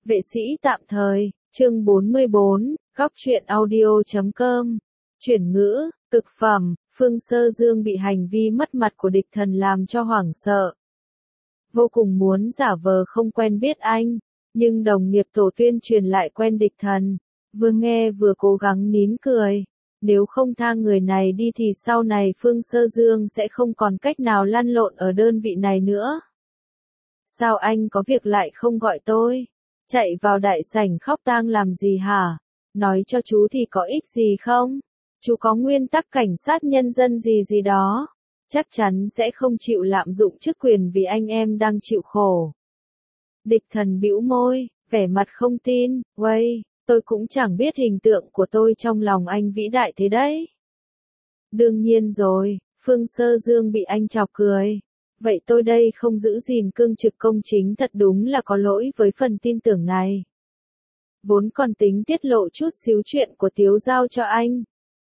Vệ sĩ tạm thời, chương 44, góc truyện audio.com. Chuyển ngữ, cực phẩm, Phương Sơ Dương bị hành vi mất mặt của địch thần làm cho hoảng sợ. Vô cùng muốn giả vờ không quen biết anh, nhưng đồng nghiệp tổ tuyên truyền lại quen địch thần. Vừa nghe vừa cố gắng nín cười. Nếu không tha người này đi thì sau này Phương Sơ Dương sẽ không còn cách nào lăn lộn ở đơn vị này nữa. Sao anh có việc lại không gọi tôi? Chạy vào đại sảnh khóc tang làm gì hả? Nói cho chú thì có ích gì không? Chú có nguyên tắc cảnh sát nhân dân gì đó. Chắc chắn sẽ không chịu lạm dụng chức quyền vì anh em đang chịu khổ. Địch thần bĩu môi, vẻ mặt không tin, "Uầy, tôi cũng chẳng biết hình tượng của tôi trong lòng anh vĩ đại thế đấy." Đương nhiên rồi, Phương Sơ Dương bị anh chọc cười. Vậy tôi đây không giữ gìn cương trực công chính thật đúng là có lỗi với phần tin tưởng này. Vốn còn tính tiết lộ chút xíu chuyện của Tiếu giao cho anh.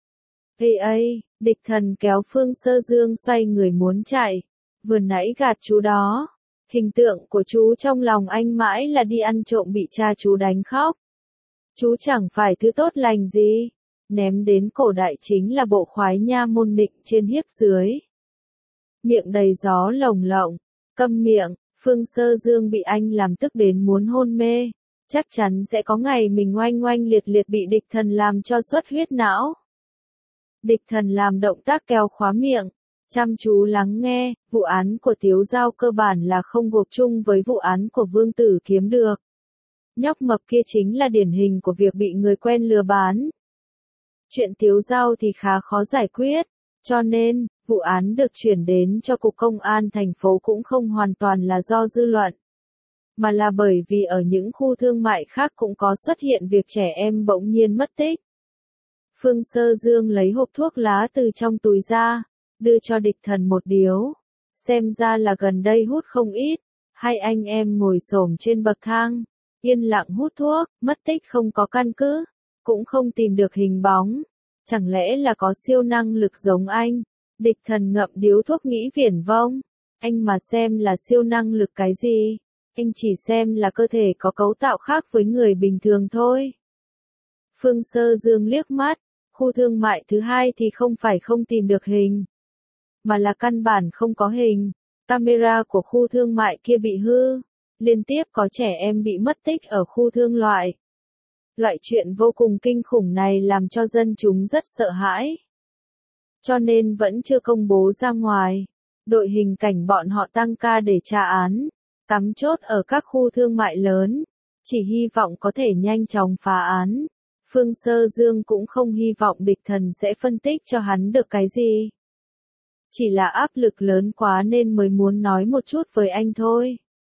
Ê, địch thần kéo Phương Sơ Dương xoay người muốn chạy. Vừa nãy gạt chú đó. Hình tượng của chú trong lòng anh mãi là đi ăn trộm bị cha chú đánh khóc. Chú chẳng phải thứ tốt lành gì. Ném đến cổ đại chính là bộ khoái nha môn nịnh trên hiếp dưới. Miệng đầy gió lồng lộng, câm miệng, Phương Sơ Dương bị anh làm tức đến muốn hôn mê. Chắc chắn sẽ có ngày mình oanh oanh liệt liệt bị địch thần làm cho xuất huyết não. Địch thần làm động tác kéo khóa miệng, chăm chú lắng nghe, vụ án của Tiếu Giao cơ bản là không gộp chung với vụ án của Vương Tử Kiếm được. Nhóc mập kia chính là điển hình của việc bị người quen lừa bán. Chuyện Tiếu Giao thì khá khó giải quyết, cho nên, vụ án được chuyển đến cho Cục Công an thành phố cũng không hoàn toàn là do dư luận, mà là bởi vì ở những khu thương mại khác cũng có xuất hiện việc trẻ em bỗng nhiên mất tích. Phương Sơ Dương lấy hộp thuốc lá từ trong túi ra, đưa cho địch thần một điếu. Xem ra là gần đây hút không ít. Hai anh em ngồi xổm trên bậc thang, yên lặng hút thuốc, mất tích không có căn cứ, cũng không tìm được hình bóng. Chẳng lẽ là có siêu năng lực giống anh? Địch thần ngậm điếu thuốc nghĩ viển vông. Anh mà xem là siêu năng lực cái gì? Anh chỉ xem là cơ thể có cấu tạo khác với người bình thường thôi. Phương Sơ Dương liếc mắt, khu thương mại thứ hai thì không phải không tìm được hình, mà là căn bản không có hình. Camera của khu thương mại kia bị hư, liên tiếp có trẻ em bị mất tích ở khu thương loại. Loại chuyện vô cùng kinh khủng này làm cho dân chúng rất sợ hãi. Cho nên vẫn chưa công bố ra ngoài. Đội hình cảnh bọn họ tăng ca để tra án, cắm chốt ở các khu thương mại lớn, chỉ hy vọng có thể nhanh chóng phá án. Phương Sơ Dương cũng không hy vọng địch thần sẽ phân tích cho hắn được cái gì. Chỉ là áp lực lớn quá nên mới muốn nói một chút với anh thôi.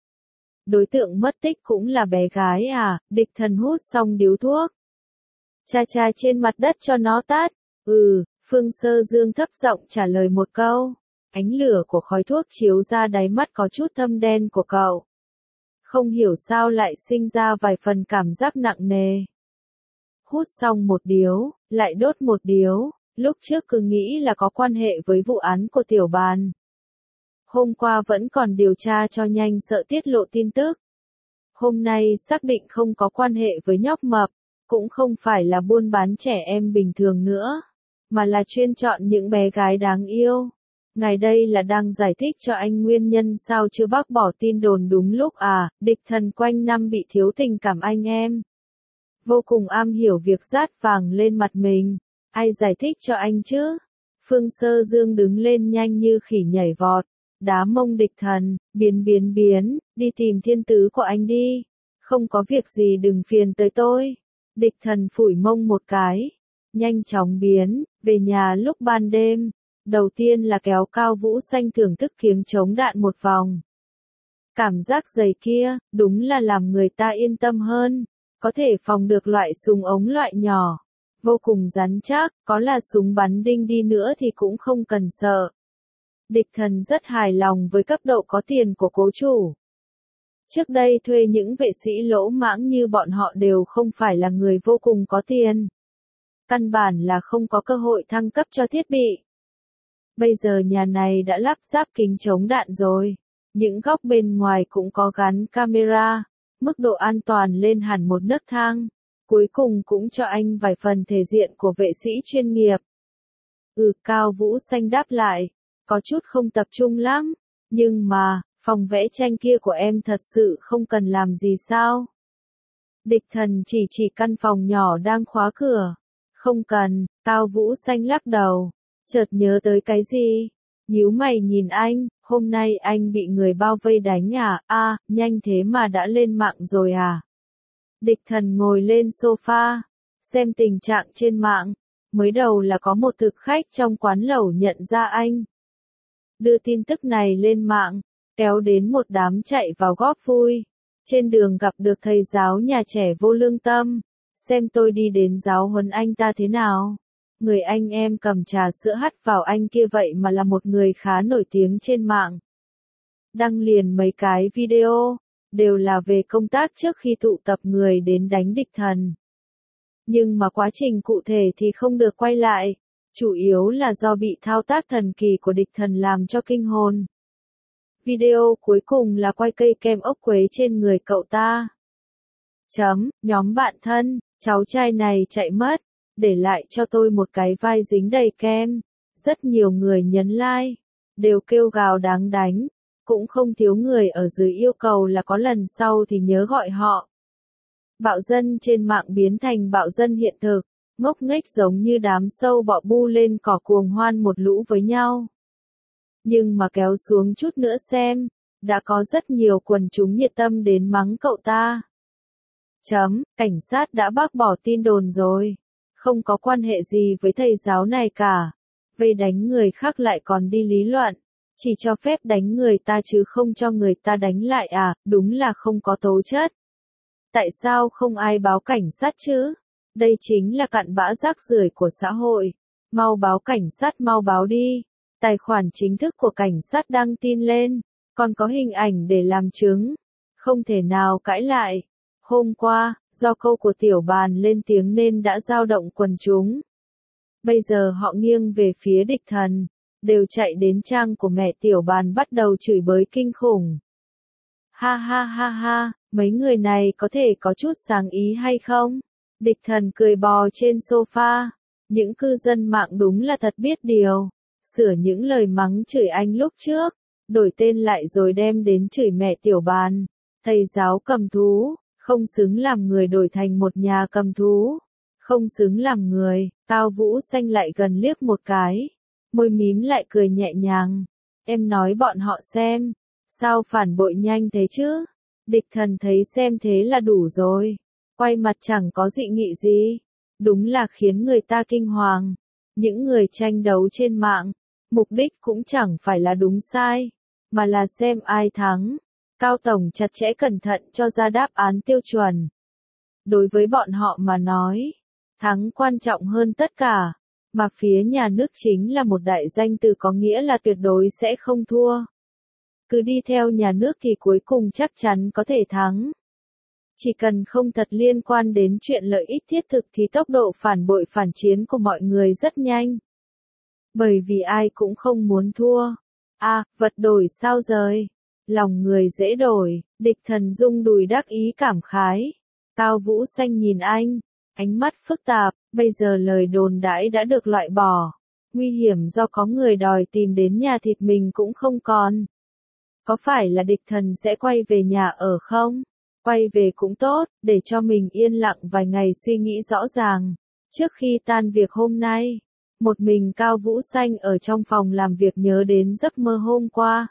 Đối tượng mất tích cũng là bé gái à? Địch thần hút xong điếu thuốc. Cha trên mặt đất cho nó tát. Phương Sơ Dương thấp giọng trả lời một câu. Ánh lửa của khói thuốc chiếu ra đáy mắt có chút thâm đen của cậu. Không hiểu sao lại sinh ra vài phần cảm giác nặng nề. Hút xong một điếu, lại đốt một điếu, lúc trước cứ nghĩ là có quan hệ với vụ án của Tiểu Bàn. Hôm qua vẫn còn điều tra cho nhanh sợ tiết lộ tin tức. Hôm nay xác định không có quan hệ với nhóc mập, cũng không phải là buôn bán trẻ em bình thường nữa, mà là chuyên chọn những bé gái đáng yêu. Ngài đây là đang giải thích cho anh nguyên nhân sao chưa bác bỏ tin đồn đúng lúc à? Địch thần quanh năm bị thiếu tình cảm anh em. Vô cùng am hiểu việc dát vàng lên mặt mình. Ai giải thích cho anh chứ? Phương Sơ Dương đứng lên nhanh như khỉ nhảy vọt, đá mông địch thần, biến, đi tìm thiên tứ của anh đi. Không có việc gì đừng phiền tới tôi. Địch thần phủi mông một cái, nhanh chóng biến, về nhà lúc ban đêm. Đầu tiên là kéo Cao Vũ Xanh thưởng thức kiếng chống đạn một vòng. Cảm giác giày kia, đúng là làm người ta yên tâm hơn. Có thể phòng được loại súng ống loại nhỏ. Vô cùng rắn chắc, có là súng bắn đinh đi nữa thì cũng không cần sợ. Địch thần rất hài lòng với cấp độ có tiền của cố chủ. Trước đây thuê những vệ sĩ lỗ mãng như bọn họ đều không phải là người vô cùng có tiền. Căn bản là không có cơ hội thăng cấp cho thiết bị. Bây giờ nhà này đã lắp ráp kính chống đạn rồi. Những góc bên ngoài cũng có gắn camera. mức độ an toàn lên hẳn một nấc thang. Cuối cùng cũng cho anh vài phần thể diện của vệ sĩ chuyên nghiệp. Cao Vũ Xanh đáp lại, có chút không tập trung lắm, nhưng mà, phòng vẽ tranh kia của em thật sự không cần làm gì sao? Địch Thần chỉ căn phòng nhỏ đang khóa cửa. Không cần, Cao Vũ Xanh lắc đầu, chợt nhớ tới cái gì? Nhíu mày nhìn anh, hôm nay anh bị người bao vây đánh à, nhanh thế mà đã lên mạng rồi à? Địch Thần ngồi lên sofa, xem tình trạng trên mạng, mới đầu là có một thực khách trong quán lẩu nhận ra anh. Đưa tin tức này lên mạng, kéo đến một đám chạy vào góp vui. Trên đường gặp được thầy giáo nhà trẻ vô lương tâm, xem tôi đi đến giáo huấn anh ta thế nào. Người anh em cầm trà sữa hắt vào anh kia vậy mà là một người khá nổi tiếng trên mạng. Đăng liền mấy cái video, đều là về công tác trước khi tụ tập người đến đánh Địch Thần. Nhưng mà quá trình cụ thể thì không được quay lại, chủ yếu là do bị thao tác thần kỳ của Địch Thần làm cho kinh hồn. Video cuối cùng là quay cây kem ốc quế trên người cậu ta. Nhóm bạn thân, cháu trai này chạy mất, để lại cho tôi một cái vai dính đầy kem. Rất nhiều người nhấn like, đều kêu gào đáng đánh. Cũng không thiếu người ở dưới yêu cầu là có lần sau thì nhớ gọi họ. Bạo dân trên mạng biến thành bạo dân hiện thực, ngốc nghếch giống như đám sâu bọ bu lên cỏ cuồng hoan một lũ với nhau. Nhưng mà kéo xuống chút nữa xem, đã có rất nhiều quần chúng nhiệt tâm đến mắng cậu ta. Cảnh sát đã bác bỏ tin đồn rồi, không có quan hệ gì với thầy giáo này cả. Vây đánh người khác lại còn đi lý luận, chỉ cho phép đánh người ta chứ không cho người ta đánh lại à, đúng là không có tố chất. Tại sao không ai báo cảnh sát chứ? Đây chính là cặn bã rác rưởi của xã hội. Mau báo cảnh sát, mau báo đi. Tài khoản chính thức của cảnh sát đăng tin lên, còn có hình ảnh để làm chứng. Không thể nào cãi lại. Hôm qua, do câu của Tiểu Bàn lên tiếng nên đã dao động quần chúng. Bây giờ họ nghiêng về phía Địch Thần, đều chạy đến trang của mẹ Tiểu Bàn bắt đầu chửi bới kinh khủng. Ha ha ha ha, mấy người này có thể có chút sáng ý hay không? Địch Thần cười bò trên sofa. Những cư dân mạng đúng là thật biết điều. Sửa những lời mắng chửi anh lúc trước, đổi tên lại rồi đem đến chửi mẹ Tiểu Bàn. Thầy giáo cầm thú, không xứng làm người đổi thành một nhà cầm thú. Không xứng làm người, Cao Vũ Xanh lại gần liếc một cái. Môi mím lại cười nhẹ nhàng. Em nói bọn họ xem. Sao phản bội nhanh thế chứ? Địch Thần thấy xem thế là đủ rồi. Quay mặt chẳng có dị nghị gì. Đúng là khiến người ta kinh hoàng. Những người tranh đấu trên mạng, mục đích cũng chẳng phải là đúng sai, mà là xem ai thắng. Cao Tổng chặt chẽ cẩn thận cho ra đáp án tiêu chuẩn. Đối với bọn họ mà nói, thắng quan trọng hơn tất cả, mà phía nhà nước chính là một đại danh từ có nghĩa là tuyệt đối sẽ không thua. Cứ đi theo nhà nước thì cuối cùng chắc chắn có thể thắng. Chỉ cần không thật liên quan đến chuyện lợi ích thiết thực thì tốc độ phản bội phản chiến của mọi người rất nhanh. Bởi vì ai cũng không muốn thua. Vật đổi sao rời. Lòng người dễ đổi, Địch Thần rung đùi đắc ý cảm khái. Cao Vũ Xanh nhìn anh, ánh mắt phức tạp, bây giờ lời đồn đãi đã được loại bỏ. Nguy hiểm do có người đòi tìm đến nhà thịt mình cũng không còn. Có phải là Địch Thần sẽ quay về nhà ở không? Quay về cũng tốt, để cho mình yên lặng vài ngày suy nghĩ rõ ràng. Trước khi tan việc hôm nay, một mình Cao Vũ Xanh ở trong phòng làm việc nhớ đến giấc mơ hôm qua.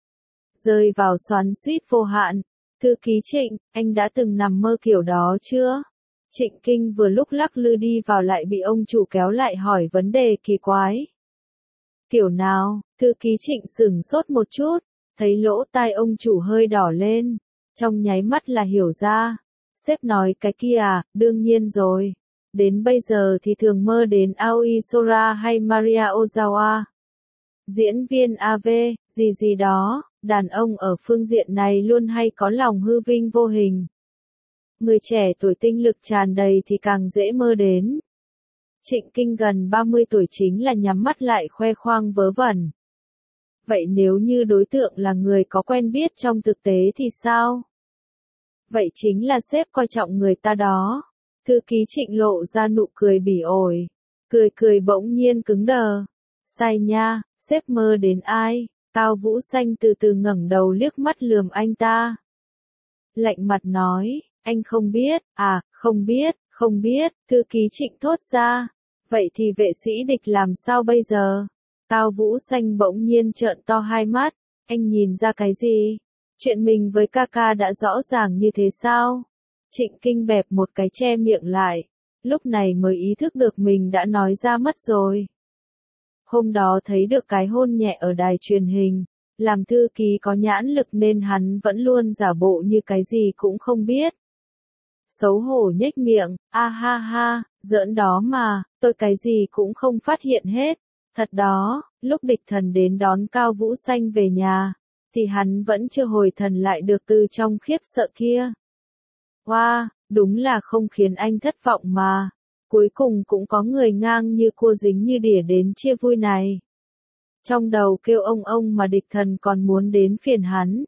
Rơi vào xoắn xuýt vô hạn. Thư ký Trịnh, anh đã từng nằm mơ kiểu đó chưa? Trịnh Kinh vừa lúc lắc lư đi vào lại bị ông chủ kéo lại hỏi vấn đề kỳ quái. Kiểu nào? Thư ký Trịnh sửng sốt một chút, thấy lỗ tai ông chủ hơi đỏ lên. Trong nháy mắt là hiểu ra. Sếp nói cái kia à, đương nhiên rồi. Đến bây giờ thì thường mơ đến Aoi Sora hay Maria Ozawa. Diễn viên AV, gì đó, đàn ông ở phương diện này luôn hay có lòng hư vinh vô hình. Người trẻ tuổi tinh lực tràn đầy thì càng dễ mơ đến. Trịnh Kinh gần 30 tuổi chính là nhắm mắt lại khoe khoang vớ vẩn. Vậy nếu như đối tượng là người có quen biết trong thực tế thì sao? Vậy chính là sếp coi trọng người ta đó. Thư ký Trịnh lộ ra nụ cười bỉ ổi. Cười bỗng nhiên cứng đờ. Sai nha, sếp mơ đến ai? Cao Vũ Xanh từ từ ngẩng đầu liếc mắt lườm anh ta. Lạnh mặt nói, anh không biết, à, không biết, thư ký Trịnh thốt ra. Vậy thì vệ sĩ địch làm sao bây giờ? Cao Vũ Xanh bỗng nhiên trợn to hai mắt, anh nhìn ra cái gì? Chuyện mình với ca ca đã rõ ràng như thế sao? Trịnh Kinh bẹp một cái che miệng lại, lúc này mới ý thức được mình đã nói ra mất rồi. Hôm đó thấy được cái hôn nhẹ ở đài truyền hình, làm thư ký có nhãn lực nên hắn vẫn luôn giả bộ như cái gì cũng không biết. Xấu hổ nhếch miệng, a ha ha, giỡn đó mà, tôi cái gì cũng không phát hiện hết. Thật đó, lúc địch thần đến đón Cao Vũ Xanh về nhà, thì hắn vẫn chưa hồi thần lại được từ trong khiếp sợ kia. Wow, đúng là không khiến anh thất vọng mà. Cuối cùng cũng có người ngang như cua dính như đỉa đến chia vui này. Trong đầu kêu ông mà địch thần còn muốn đến phiền hắn.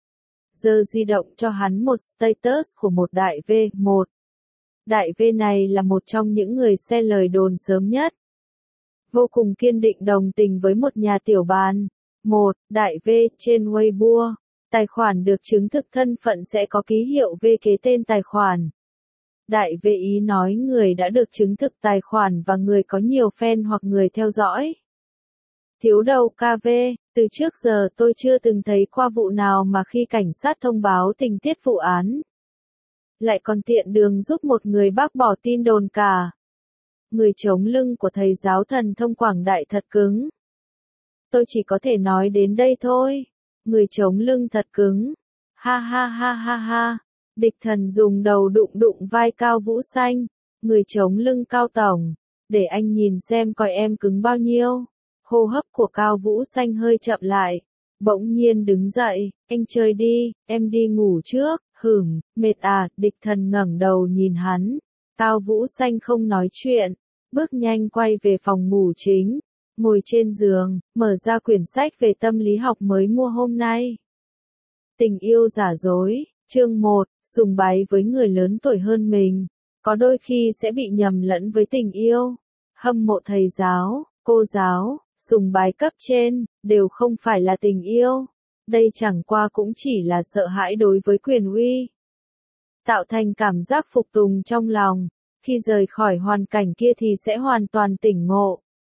Giơ di động cho hắn một status của một đại V1. Đại V này là một trong những người xe lời đồn sớm nhất. Vô cùng kiên định đồng tình với một nhà tiểu bàn. Một, đại V trên Weibo. Tài khoản được chứng thực thân phận sẽ có ký hiệu V kế tên tài khoản. Đại V ý nói người đã được chứng thực tài khoản và người có nhiều fan hoặc người theo dõi. Thiếu đầu KV, từ trước giờ tôi chưa từng thấy qua vụ nào mà khi cảnh sát thông báo tình tiết vụ án, lại còn tiện đường giúp một người bác bỏ tin đồn cả. Người chống lưng của thầy giáo thần thông Quảng Đại thật cứng. Tôi chỉ có thể nói đến đây thôi. Người chống lưng thật cứng. Ha ha ha ha ha. Địch thần dùng đầu đụng vai Cao Vũ Xanh. Người chống lưng Cao Tổng. Để anh nhìn xem coi em cứng bao nhiêu. Hô hấp của Cao Vũ Xanh hơi chậm lại. Bỗng nhiên đứng dậy. Anh chơi đi, em đi ngủ trước. Mệt à, địch thần ngẩng đầu nhìn hắn. Cao Vũ Xanh không nói chuyện. Bước nhanh quay về phòng ngủ chính. Ngồi trên giường, mở ra quyển sách về tâm lý học mới mua hôm nay. Tình yêu giả dối, chương 1, sùng bái với người lớn tuổi hơn mình. Có đôi khi sẽ bị nhầm lẫn với tình yêu. Hâm mộ thầy giáo, cô giáo, sùng bái cấp trên, đều không phải là tình yêu. Đây chẳng qua cũng chỉ là sợ hãi đối với quyền uy. Tạo thành cảm giác phục tùng trong lòng. Khi rời khỏi hoàn cảnh kia thì sẽ hoàn toàn tỉnh ngộ.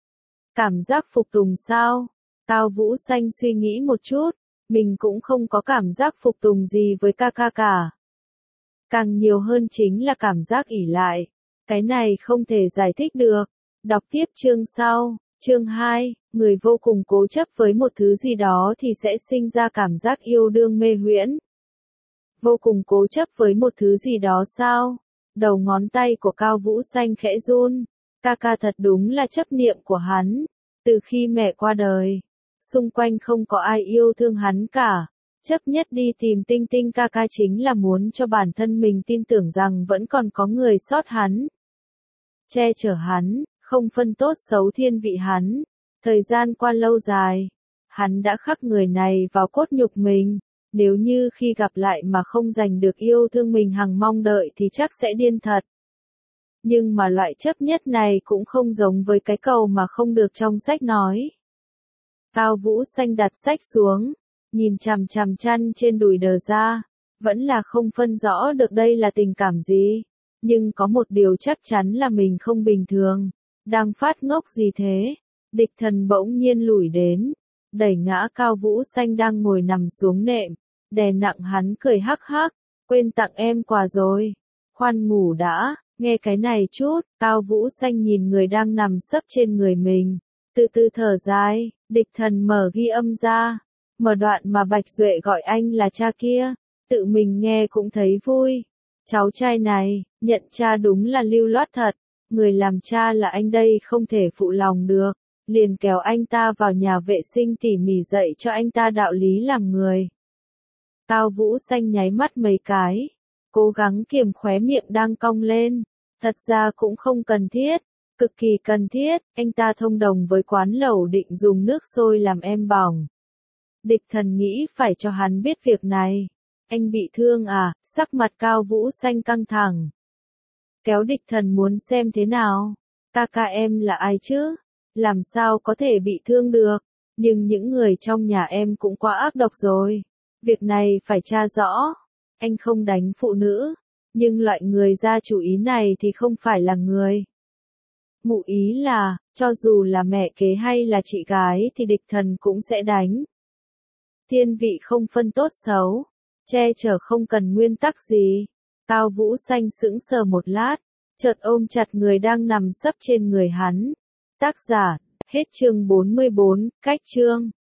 Cảm giác phục tùng sao? Cao Vũ Xanh suy nghĩ một chút, mình cũng không có cảm giác phục tùng gì với ca ca cả. Càng nhiều hơn chính là cảm giác ỷ lại. Cái này không thể giải thích được. Đọc tiếp chương sau, chương 2, người vô cùng cố chấp với một thứ gì đó thì sẽ sinh ra cảm giác yêu đương mê huyễn. Vô cùng cố chấp với một thứ gì đó sao? Đầu ngón tay của Cao Vũ Xanh khẽ run. Ca ca thật đúng là chấp niệm của hắn. Từ khi mẹ qua đời, xung quanh không có ai yêu thương hắn cả. Chấp nhất đi tìm Tinh Tinh ca ca chính là muốn cho bản thân mình tin tưởng rằng vẫn còn có người sót hắn. Che chở hắn, không phân tốt xấu thiên vị hắn. Thời gian qua lâu dài, hắn đã khắc người này vào cốt nhục mình. Nếu như khi gặp lại mà không giành được yêu thương mình hằng mong đợi thì chắc sẽ điên thật. Nhưng mà loại chấp nhất này cũng không giống với cái cầu mà không được trong sách nói. Cao Vũ Xanh đặt sách xuống, nhìn chằm chằm chăn trên đùi đờ ra, vẫn là không phân rõ được đây là tình cảm gì. Nhưng có một điều chắc chắn là mình không bình thường. Đang phát ngốc gì thế? Địch thần bỗng nhiên lủi đến, đẩy ngã Cao Vũ Xanh đang ngồi nằm xuống nệm, đè nặng hắn cười hắc hắc, quên tặng em quà rồi. Khoan ngủ đã. Nghe cái này chút, Cao Vũ Xanh nhìn người đang nằm sấp trên người mình, từ từ thở dài, địch thần mở ghi âm ra, mở đoạn mà Bạch Duệ gọi anh là cha kia, tự mình nghe cũng thấy vui. Cháu trai này, nhận cha đúng là lưu loát thật, người làm cha là anh đây không thể phụ lòng được, liền kéo anh ta vào nhà vệ sinh tỉ mỉ dạy cho anh ta đạo lý làm người. Cao Vũ Xanh nháy mắt mấy cái, cố gắng kiềm khóe miệng đang cong lên. Thật ra cũng không cần thiết, cực kỳ cần thiết, anh ta thông đồng với quán lẩu định dùng nước sôi làm em bỏng. Địch thần nghĩ phải cho hắn biết việc này. Anh bị thương à? Sắc mặt Cao Vũ Xanh căng thẳng. Kéo địch thần muốn xem thế nào? Ta ca em là ai chứ? Làm sao có thể bị thương được? Nhưng những người trong nhà em cũng quá ác độc rồi. Việc này phải tra rõ. Anh không đánh phụ nữ. Nhưng loại người ra chủ ý này thì không phải là người. Ngụ ý là, cho dù là mẹ kế hay là chị gái thì địch thần cũng sẽ đánh. Thiên vị không phân tốt xấu. Che chở không cần nguyên tắc gì. Cao Vũ Xanh sững sờ một lát. Chợt ôm chặt người đang nằm sấp trên người hắn. Tác giả, hết chương 44, cách chương.